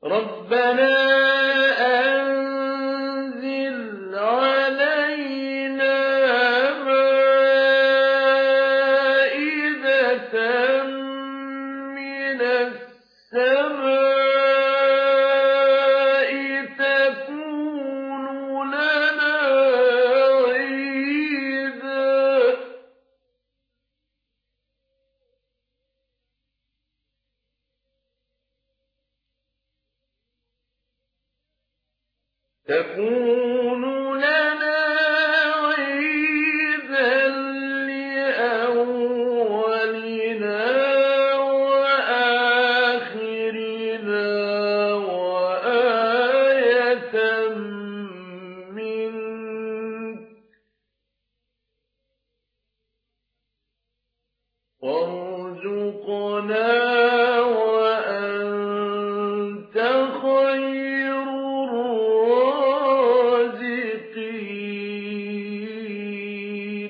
رَبَّنَا أَنزِلْ عَلَيْنَا مَائِدَةً مِّنَ السَّمَاءِ تَكُونُ لَنَا عيداً لِّأَوَّلِنَا وَآخِرِنَا وَآيَةً مِّنكَ وَارْزُقْنَا وَأَنتَ خَيْرُ الرَّازِقِينَ.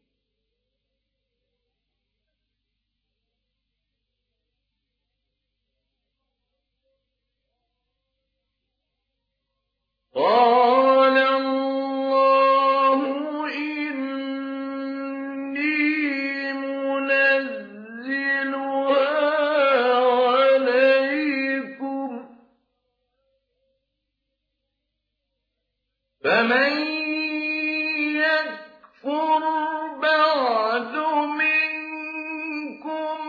قَالَ اللَّهُ إِنِّي مُنَزِّلُهَا عَلَيْكُمْ ۖ فَمَن يَكْفُرْ بَعْدُ مِنكُمْ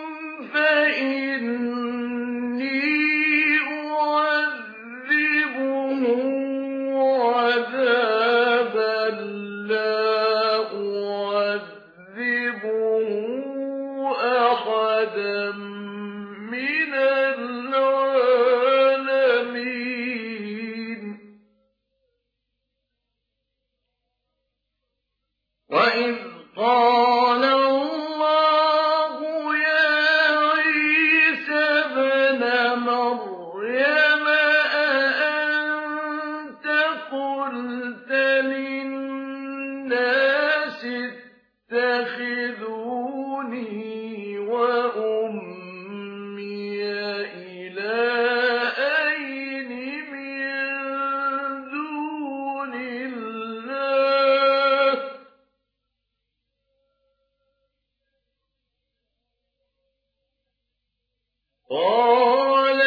فَإِنِّي أُعَذِّبُهُ عَذَابًا لَّا أُعَذِّبُهُ أَحَدًا مِّنَ الْعَالَمِينَ. وَإِذْ قَالَ اللَّهُ يَا عِيسَى ابْنَ مَرْيَمَ أَأَنتَ قُلْتَ لِلنَّاسِ اتَّخِذُونِي وَأُمِّيَ إِلَٰهَيْنِ مِن دُونِ اللَّهِ ۖ قَالَ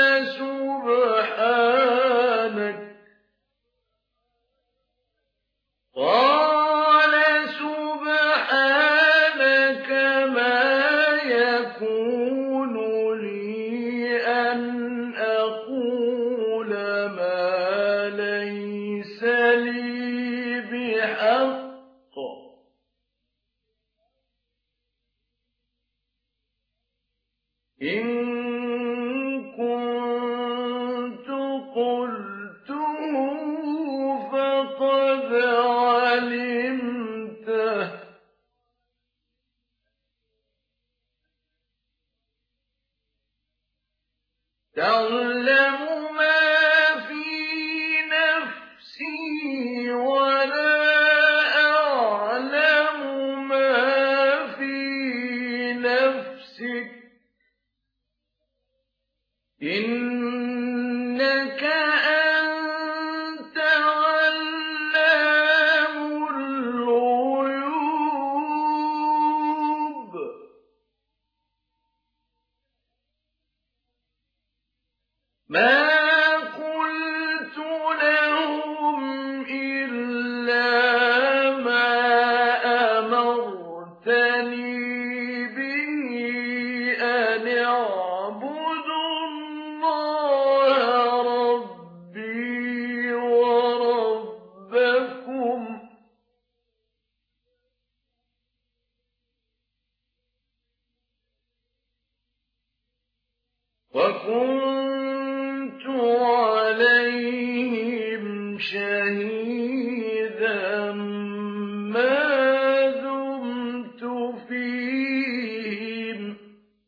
سُبْحَانَكَ مَا يَكُونُ لِي أَنْ أَقُولَ مَا لَيْسَ لِي بِحَقٍّ ۚ إِن كُنتُ قُلْتُهُ فَقَدْ عَلِمْتَهُ ۚ تَعْلَمُ مَا فِي نَفْسِي وَلَا أَعْلَمُ مَا فِي نَفْسِكَ ۚ إِنَّكَ أَنتَ عَلَّامُ الْغُيُوبِ. مَا قُلْتُ لَهُمْ إِلَّا مَا أَمَرْتَنِي بِهِ أَنِ اعْبُدُوا اللَّهَ رَبِّي وَرَبَّكُمْ ۚ وَكُنتُ عَلَيْهِمْ شَهِيدًا مَّا دُمْتُ فِيهِمْ ۖ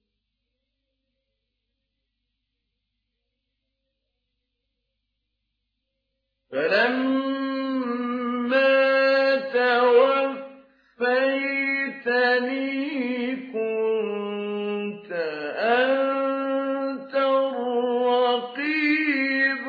فَلَمَّا تَوَفَّيْتَنِي كُنتَ أَنتَ الرَّقِيبَ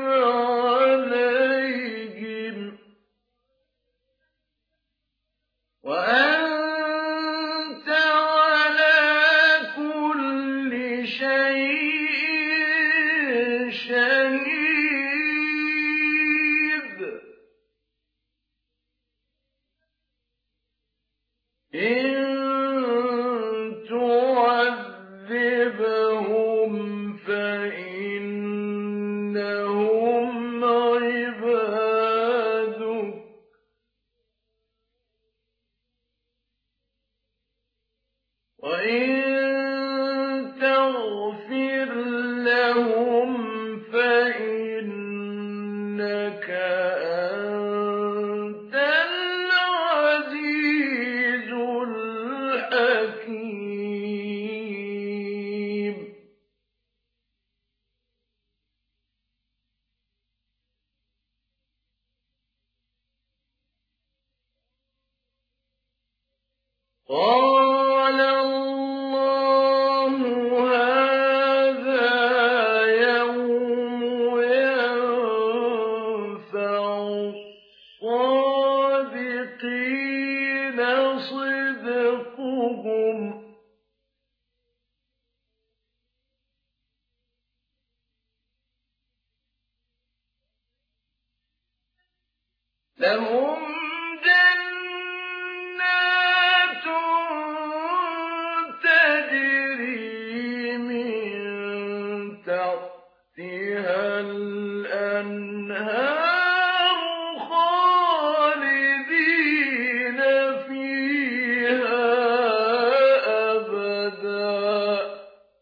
قال الله هذا يوم ينفع الصادقين صدقهم لهم جنات تجري من تحتها الأنهار خالدين فيها أبدا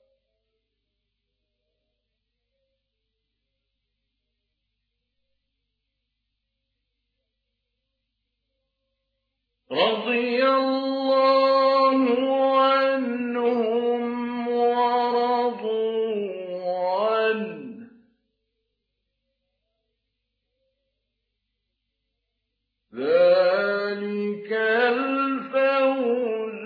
رضي الله عنهم ورضوا عنه ذلك الفوز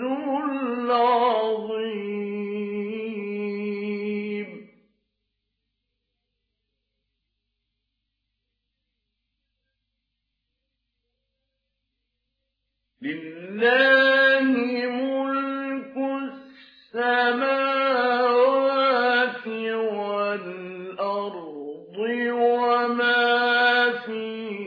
العظيم لله ملك السماوات والأرض وما فيهما